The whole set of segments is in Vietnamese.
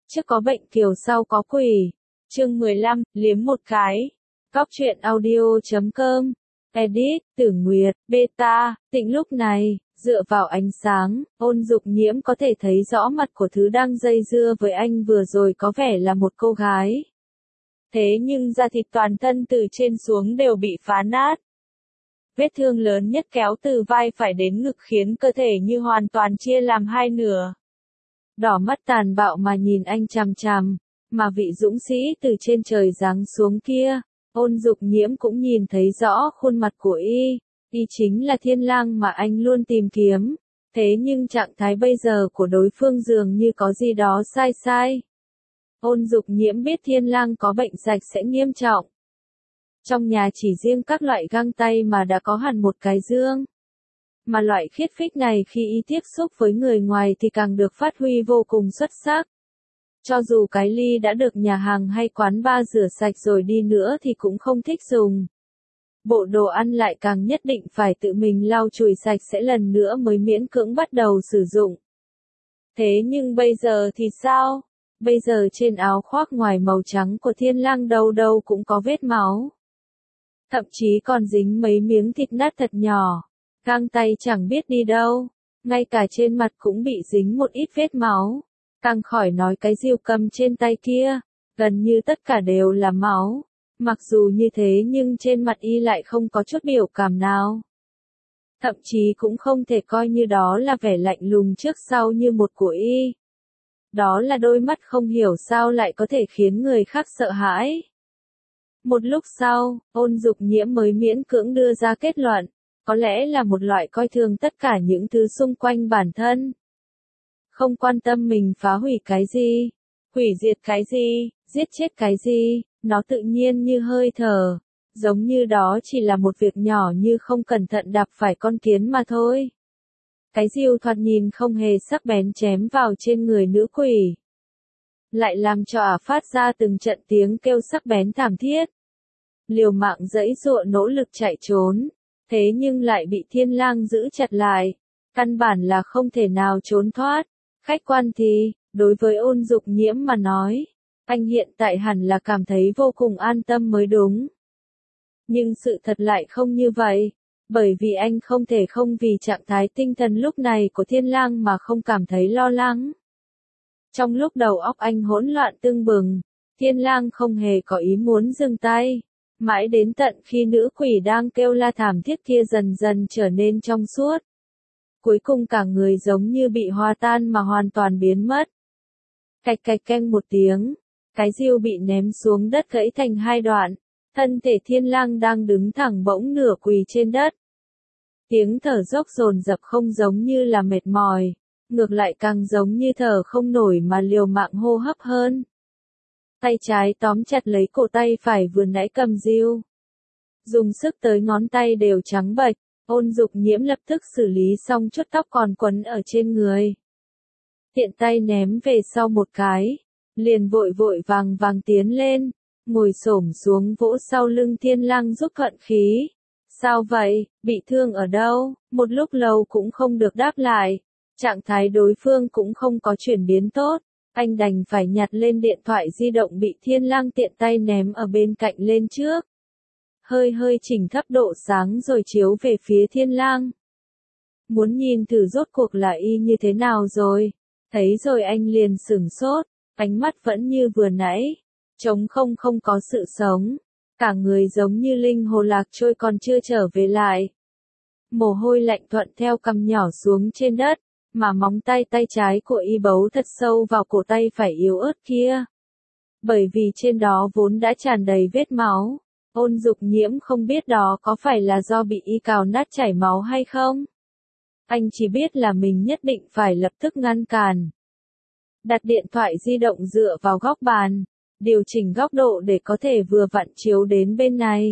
Trước có bệnh kiều sau có quỷ. Chương 15, liếm một cái. Góc truyện audio.com. Edit, Tử Nguyệt, Beta, Tịnh lúc này, dựa vào ánh sáng, Ôn Dục Nhiễm có thể thấy rõ mặt của thứ đang dây dưa với anh vừa rồi có vẻ là một cô gái. Thế nhưng da thịt toàn thân từ trên xuống đều bị phá nát. Vết thương lớn nhất kéo từ vai phải đến ngực khiến cơ thể như hoàn toàn chia làm hai nửa. Đỏ mắt tàn bạo mà nhìn anh chằm chằm, mà vị dũng sĩ từ trên trời giáng xuống kia, Ôn Dục Nhiễm cũng nhìn thấy rõ khuôn mặt của y chính là Thiên Lang mà anh luôn tìm kiếm. Thế nhưng trạng thái bây giờ của đối phương dường như có gì đó sai. Ôn Dục Nhiễm biết Thiên Lang có bệnh rạch sẽ nghiêm trọng. Trong nhà chỉ riêng các loại găng tay mà đã có hẳn một cái dương. Mà loại khiết phích này khi y tiếp xúc với người ngoài thì càng được phát huy vô cùng xuất sắc. Cho dù cái ly đã được nhà hàng hay quán bar rửa sạch rồi đi nữa thì cũng không thích dùng. Bộ đồ ăn lại càng nhất định phải tự mình lau chùi sạch sẽ lần nữa mới miễn cưỡng bắt đầu sử dụng. Thế nhưng bây giờ thì sao? Bây giờ trên áo khoác ngoài màu trắng của Thiên Lang đâu đâu cũng có vết máu. Thậm chí còn dính mấy miếng thịt nát thật nhỏ. Găng tay chẳng biết đi đâu. Ngay cả trên mặt cũng bị dính một ít vết máu. Càng khỏi nói cái diều cầm trên tay kia. Gần như tất cả đều là máu. Mặc dù như thế nhưng trên mặt y lại không có chút biểu cảm nào. Thậm chí cũng không thể coi như đó là vẻ lạnh lùng trước sau như một của y. Đó là đôi mắt không hiểu sao lại có thể khiến người khác sợ hãi. Một lúc sau, Ôn Dục Nhiễm mới miễn cưỡng đưa ra kết luận, có lẽ là một loại coi thường tất cả những thứ xung quanh bản thân. Không quan tâm mình phá hủy cái gì, hủy diệt cái gì, giết chết cái gì, nó tự nhiên như hơi thở, giống như đó chỉ là một việc nhỏ như không cẩn thận đạp phải con kiến mà thôi. Cái diều thoạt nhìn không hề sắc bén chém vào trên người nữ quỷ. Lại làm cho ả phát ra từng trận tiếng kêu sắc bén thảm thiết. Liều mạng giãy giụa nỗ lực chạy trốn, thế nhưng lại bị Thiên Lang giữ chặt lại. Căn bản là không thể nào trốn thoát. Khách quan thì, đối với Ôn Dục Nhiễm mà nói, anh hiện tại hẳn là cảm thấy vô cùng an tâm mới đúng. Nhưng sự thật lại không như vậy. Bởi vì anh không thể không vì trạng thái tinh thần lúc này của Thiên Lang mà không cảm thấy lo lắng. Trong lúc đầu óc anh hỗn loạn tưng bừng, Thiên Lang không hề có ý muốn dừng tay. Mãi đến tận khi nữ quỷ đang kêu la thảm thiết kia dần dần trở nên trong suốt. Cuối cùng cả người giống như bị hòa tan mà hoàn toàn biến mất. Cạch cạch keng một tiếng, cái diều bị ném xuống đất gãy thành hai đoạn. Thân thể Thiên Lang đang đứng thẳng bỗng nửa quỳ trên đất. Tiếng thở dốc dồn dập không giống như là mệt mỏi, ngược lại càng giống như thở không nổi mà liều mạng hô hấp hơn. Tay trái tóm chặt lấy cổ tay phải vừa nãy cầm diều. Dùng sức tới ngón tay đều trắng bệch, Ôn Dục Nhiễm lập tức xử lý xong chút tóc còn quấn ở trên người. Tiện tay ném về sau một cái, liền vội vội vàng tiến lên, ngồi xổm xuống vỗ sau lưng Thiên Lang giúp thuận khí. Sao vậy, bị thương ở đâu? Một lúc lâu cũng không được đáp lại. Trạng thái đối phương cũng không có chuyển biến tốt. Anh đành phải nhặt lên điện thoại di động bị Thiên Lang tiện tay ném ở bên cạnh lên trước. Hơi chỉnh thấp độ sáng rồi chiếu về phía Thiên Lang. Muốn nhìn thử rốt cuộc là y như thế nào rồi. Thấy rồi anh liền sửng sốt, ánh mắt vẫn như vừa nãy. Trống không có sự sống. Cả người giống như linh hồ lạc trôi còn chưa trở về lại. Mồ hôi lạnh thuận theo cằm nhỏ xuống trên đất, mà móng tay trái của y bấu thật sâu vào cổ tay phải yếu ớt kia. Bởi vì trên đó vốn đã tràn đầy vết máu, Ôn Dục Nhiễm không biết đó có phải là do bị y cào nát chảy máu hay không. Anh chỉ biết là mình nhất định phải lập tức ngăn cản. Đặt điện thoại di động dựa vào góc bàn. Điều chỉnh góc độ để có thể vừa vặn chiếu đến bên này.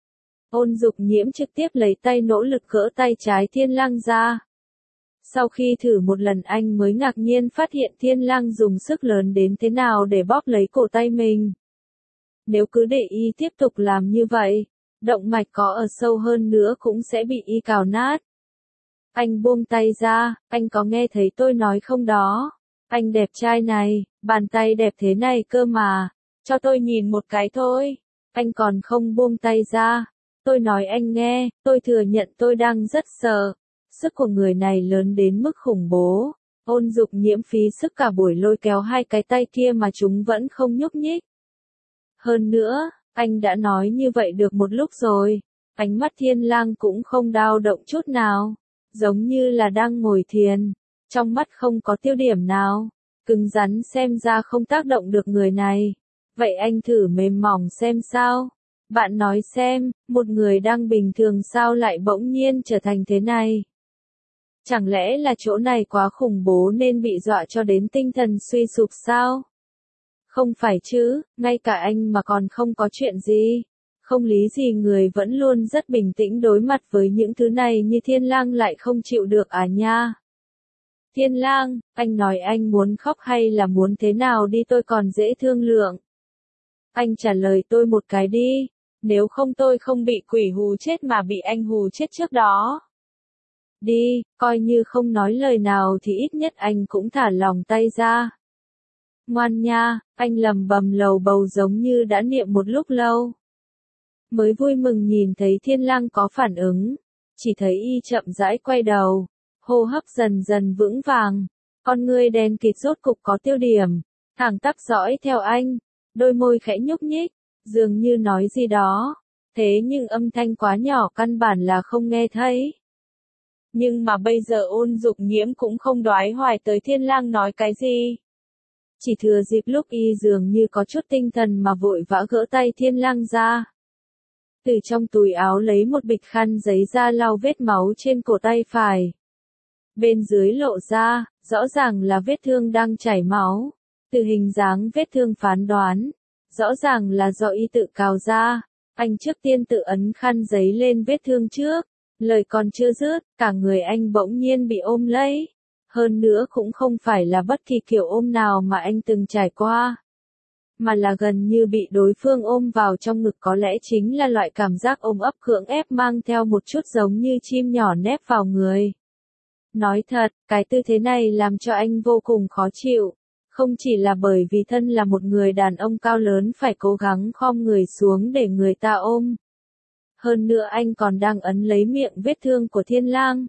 Ôn Dục Nhiễm trực tiếp lấy tay nỗ lực gỡ tay trái Thiên Lang ra. Sau khi thử một lần anh mới ngạc nhiên phát hiện Thiên Lang dùng sức lớn đến thế nào để bóp lấy cổ tay mình. Nếu cứ để y tiếp tục làm như vậy, động mạch có ở sâu hơn nữa cũng sẽ bị y cào nát. Anh buông tay ra, anh có nghe thấy tôi nói không đó? Anh đẹp trai này, Bàn tay đẹp thế này cơ mà, cho tôi nhìn một cái thôi. Anh còn không buông tay ra. Tôi nói anh nghe, tôi thừa nhận tôi đang rất sợ. Sức của người này lớn đến mức khủng bố. Ôn Dục Nhiễm phí sức cả buổi lôi kéo hai cái tay kia mà chúng vẫn không nhúc nhích. Hơn nữa, anh đã nói như vậy được một lúc rồi. Ánh mắt Thiên Lang cũng không dao động chút nào. Giống như là đang ngồi thiền. Trong mắt không có tiêu điểm nào. Cứng rắn xem ra không tác động được người này. Vậy anh thử mềm mỏng xem sao. Bạn nói xem, một người đang bình thường sao lại bỗng nhiên trở thành thế này? Chẳng lẽ là chỗ này quá khủng bố nên bị dọa cho đến tinh thần suy sụp sao? Không phải chứ, ngay cả anh mà còn không có chuyện gì. Không lý gì người vẫn luôn rất bình tĩnh đối mặt với những thứ này như Thiên Lang lại không chịu được à nha. Thiên Lang, anh nói anh muốn khóc hay là muốn thế nào đi tôi còn dễ thương lượng. Anh trả lời tôi một cái đi, nếu không tôi không bị quỷ hù chết mà bị anh hù chết trước đó. Đi, coi như không nói lời nào thì ít nhất anh cũng thả lòng tay ra. Ngoan nha, anh lầm bầm lầu bầu giống như đã niệm một lúc lâu. Mới vui mừng nhìn thấy Thiên Lang có phản ứng, chỉ thấy y chậm rãi quay đầu, hô hấp dần dần vững vàng, con ngươi đen kịt rốt cục có tiêu điểm, thẳng tắp dõi theo anh, đôi môi khẽ nhúc nhích, dường như nói gì đó, thế nhưng âm thanh quá nhỏ căn bản là không nghe thấy. Nhưng mà bây giờ Ôn Dục Nhiễm cũng không đoái hoài tới Thiên Lang nói cái gì. Chỉ thừa dịp lúc y dường như có chút tinh thần mà vội vã gỡ tay Thiên Lang ra. Từ trong túi áo lấy một bịch khăn giấy ra lau vết máu trên cổ tay phải. Bên dưới lộ ra, rõ ràng là vết thương đang chảy máu. Từ hình dáng vết thương phán đoán, rõ ràng là do y tự cào ra. Anh trước tiên tự ấn khăn giấy lên vết thương trước. Lời còn chưa dứt, cả người anh bỗng nhiên bị ôm lấy. Hơn nữa cũng không phải là bất kỳ kiểu ôm nào mà anh từng trải qua. Mà là gần như bị đối phương ôm vào trong ngực, có lẽ chính là loại cảm giác ôm ấp cưỡng ép mang theo một chút giống như chim nhỏ nép vào người. Nói thật, cái tư thế này làm cho anh vô cùng khó chịu. Không chỉ là bởi vì thân là một người đàn ông cao lớn phải cố gắng khom người xuống để người ta ôm. Hơn nữa anh còn đang ấn lấy miệng vết thương của Thiên Lang.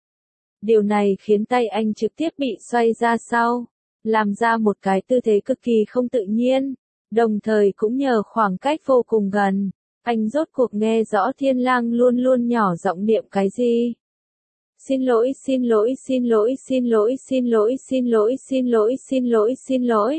Điều này khiến tay anh trực tiếp bị xoay ra sau, làm ra một cái tư thế cực kỳ không tự nhiên, đồng thời cũng nhờ khoảng cách vô cùng gần, anh rốt cuộc nghe rõ Thiên Lang luôn luôn nhỏ giọng niệm cái gì. Xin lỗi, xin lỗi, xin lỗi, xin lỗi, xin lỗi, xin lỗi, xin lỗi, xin lỗi, xin lỗi.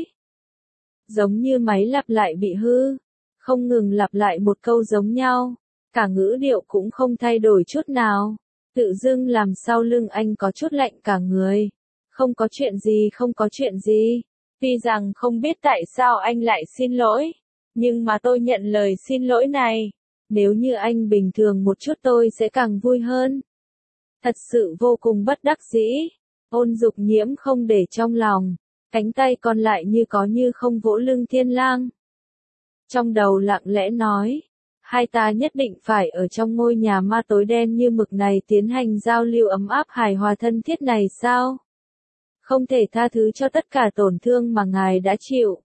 Giống như máy lặp lại bị hư, không ngừng lặp lại một câu giống nhau, cả ngữ điệu cũng không thay đổi chút nào. Tự dưng làm sau lưng anh có chút lạnh cả người. Không có chuyện gì, không có chuyện gì. Tuy rằng không biết tại sao anh lại xin lỗi, nhưng mà tôi nhận lời xin lỗi này. Nếu như anh bình thường một chút tôi sẽ càng vui hơn. Thật sự vô cùng bất đắc dĩ. Ôn Dục Nhiễm không để trong lòng, cánh tay còn lại như có như không vỗ lưng Thiên Lang. Trong đầu lặng lẽ nói. Hai ta nhất định phải ở trong ngôi nhà ma tối đen như mực này tiến hành giao lưu ấm áp hài hòa thân thiết này sao? Không thể tha thứ cho tất cả tổn thương mà ngài đã chịu.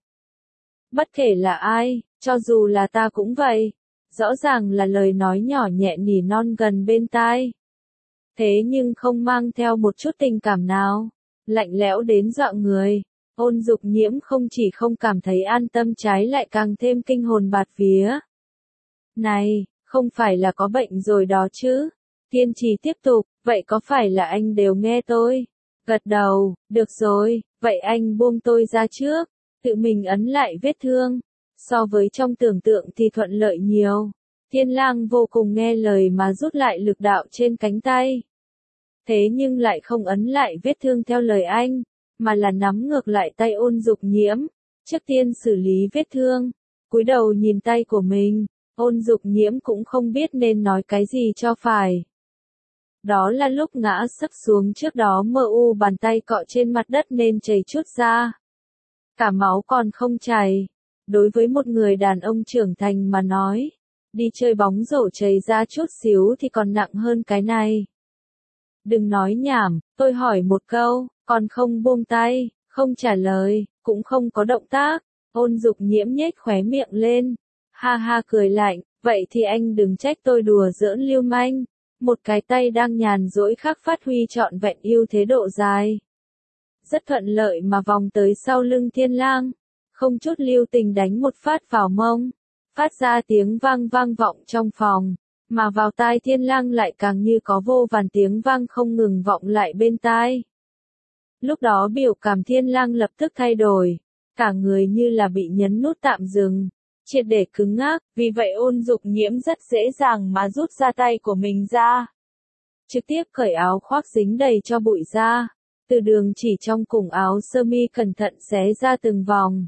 Bất kể là ai, cho dù là ta cũng vậy. Rõ ràng là lời nói nhỏ nhẹ nỉ non gần bên tai. Thế nhưng không mang theo một chút tình cảm nào. Lạnh lẽo đến dọa người. Ôn Dục Nhiễm không chỉ không cảm thấy an tâm trái lại càng thêm kinh hồn bạt vía. Này, không phải là có bệnh rồi đó chứ? Kiên trì tiếp tục, vậy có phải là anh đều nghe tôi? Gật đầu, được rồi, vậy anh buông tôi ra trước, tự mình ấn lại vết thương. So với trong tưởng tượng thì thuận lợi nhiều. Thiên Lang vô cùng nghe lời mà rút lại lực đạo trên cánh tay. Thế nhưng lại không ấn lại vết thương theo lời anh, mà là nắm ngược lại tay Ôn Dục Nhiễm. Trước tiên xử lý vết thương, cúi đầu nhìn tay của mình. Ôn Dục Nhiễm cũng không biết nên nói cái gì cho phải. Đó là lúc ngã sấp xuống trước đó mờ u bàn tay cọ trên mặt đất nên chảy chút ra. Cả máu còn không chảy. Đối với một người đàn ông trưởng thành mà nói, đi chơi bóng rổ chảy ra chút xíu thì còn nặng hơn cái này. Đừng nói nhảm, tôi hỏi một câu, còn không buông tay, Không trả lời, cũng không có động tác. Ôn Dục Nhiễm nhếch khóe miệng lên. Ha ha cười lạnh, vậy thì anh đừng trách tôi đùa giỡn lưu manh. Một cái tay đang nhàn rỗi khác phát huy trọn vẹn ưu thế độ dài. Rất thuận lợi mà vòng tới sau lưng Thiên Lang. Không chút lưu tình đánh một phát vào mông. Phát ra tiếng vang vang vọng trong phòng. Mà vào tai Thiên Lang lại càng như có vô vàn tiếng vang không ngừng vọng lại bên tai. Lúc đó biểu cảm Thiên Lang lập tức thay đổi. Cả người như là bị nhấn nút tạm dừng. Triệt để cứng ngắc, vì vậy Ôn Dục Nhiễm rất dễ dàng mà rút ra tay của mình ra. Trực tiếp cởi áo khoác dính đầy cho bụi ra. Từ đường chỉ trong cùng áo sơ mi cẩn thận xé ra từng vòng.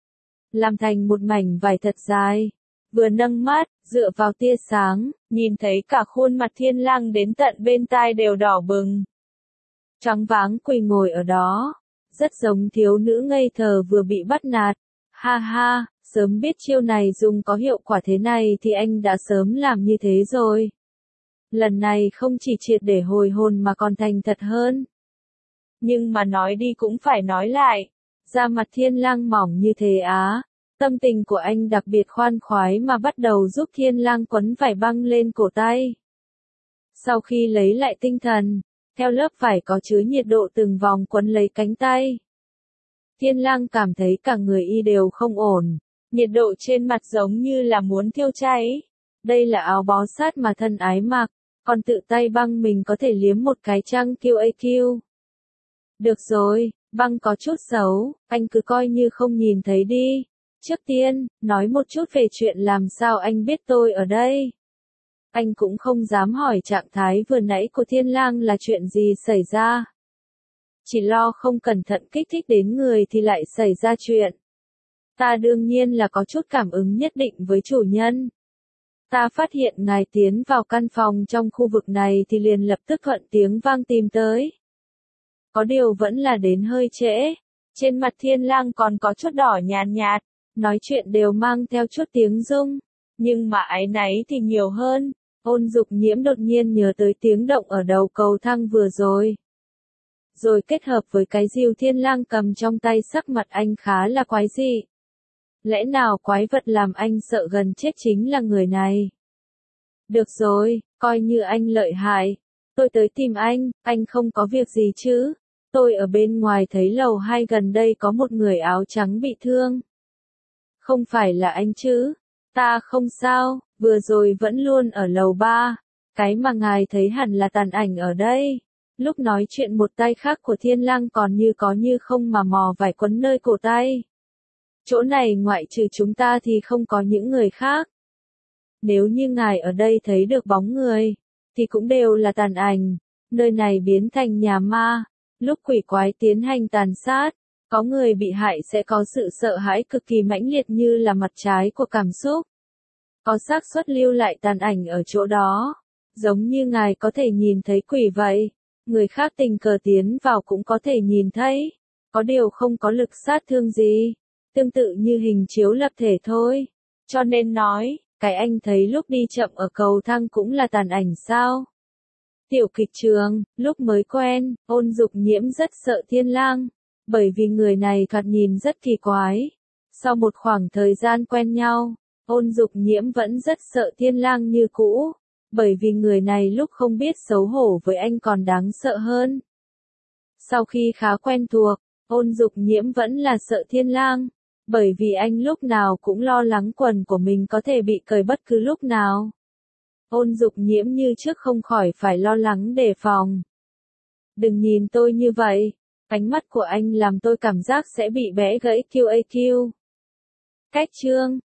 Làm thành một mảnh vải thật dài. Vừa nâng mắt, dựa vào tia sáng, nhìn thấy cả khuôn mặt Thiên Lang đến tận bên tai đều đỏ bừng. Choáng váng quỳ ngồi ở đó. Rất giống thiếu nữ ngây thơ vừa bị bắt nạt. Ha ha, sớm biết chiêu này dùng có hiệu quả thế này thì anh đã sớm làm như thế rồi. Lần này không chỉ triệt để hồi hồn mà còn thành thật hơn. Nhưng mà nói đi cũng phải nói lại. Da mặt Thiên Lang mỏng như thế á. Tâm tình của anh đặc biệt khoan khoái mà bắt đầu giúp Thiên Lang quấn vải băng lên cổ tay. Sau khi lấy lại tinh thần, theo lớp vải có chứa nhiệt độ từng vòng quấn lấy cánh tay. Thiên Lang cảm thấy cả người y đều không ổn. Nhiệt độ trên mặt giống như là muốn thiêu cháy. Đây là áo bó sát mà thân ái mặc, còn tự tay băng mình có thể liếm một cái chăng QAQ. Được rồi, băng có chút xấu, anh cứ coi như không nhìn thấy đi. Trước tiên, nói một chút về chuyện làm sao anh biết tôi ở đây. Anh cũng không dám hỏi trạng thái vừa nãy của Thiên Lang là chuyện gì xảy ra. Chỉ lo không cẩn thận kích thích đến người thì lại xảy ra chuyện. Ta đương nhiên là có chút cảm ứng nhất định với chủ nhân. Ta phát hiện ngài tiến vào căn phòng trong khu vực này thì liền lập tức thuận tiếng vang tìm tới. Có điều vẫn là đến hơi trễ. Trên mặt Thiên Lang còn có chút đỏ nhàn nhạt, nói chuyện đều mang theo chút tiếng rung. Nhưng mà áy náy thì nhiều hơn. Ôn Dục Nhiễm đột nhiên nhớ tới tiếng động ở đầu cầu thang vừa rồi. Rồi kết hợp với cái rìu Thiên Lang cầm trong tay, sắc mặt anh khá là quái dị. Lẽ nào quái vật làm anh sợ gần chết chính là người này? Được rồi, coi như anh lợi hại. Tôi tới tìm anh không có việc gì chứ? Tôi ở bên ngoài thấy lầu 2 gần đây có một người áo trắng bị thương. Không phải là anh chứ? Ta không sao, vừa rồi vẫn luôn ở lầu 3. Cái mà ngài thấy hẳn là tàn ảnh ở đây. Lúc nói chuyện một tay khác của Thiên Lang còn như có như không mà mò vải quấn nơi cổ tay. Chỗ này ngoại trừ chúng ta thì không có những người khác. Nếu như ngài ở đây thấy được bóng người, thì cũng đều là tàn ảnh. Nơi này biến thành nhà ma. Lúc quỷ quái tiến hành tàn sát, có người bị hại sẽ có sự sợ hãi cực kỳ mãnh liệt như là mặt trái của cảm xúc. Có xác suất lưu lại tàn ảnh ở chỗ đó. Giống như ngài có thể nhìn thấy quỷ vậy. Người khác tình cờ tiến vào cũng có thể nhìn thấy. Có điều không có lực sát thương gì. Tương tự như hình chiếu lập thể thôi. Cho nên nói, cái anh thấy lúc đi chậm ở cầu thang cũng là tàn ảnh sao? Tiểu kịch trường, lúc mới quen, Ôn Dục Nhiễm rất sợ Thiên Lang. Bởi vì người này thoạt nhìn rất kỳ quái. Sau một khoảng thời gian quen nhau, Ôn Dục Nhiễm vẫn rất sợ Thiên Lang như cũ. Bởi vì người này lúc không biết xấu hổ với anh còn đáng sợ hơn. Sau khi khá quen thuộc, Ôn Dục Nhiễm vẫn là sợ Thiên Lang. Bởi vì anh lúc nào cũng lo lắng quần của mình có thể bị cởi bất cứ lúc nào. Ôn Dục Nhiễm như trước không khỏi phải lo lắng đề phòng. Đừng nhìn tôi như vậy. Ánh mắt của anh làm tôi cảm giác sẽ bị bẽ gãy QAQ. Cách chương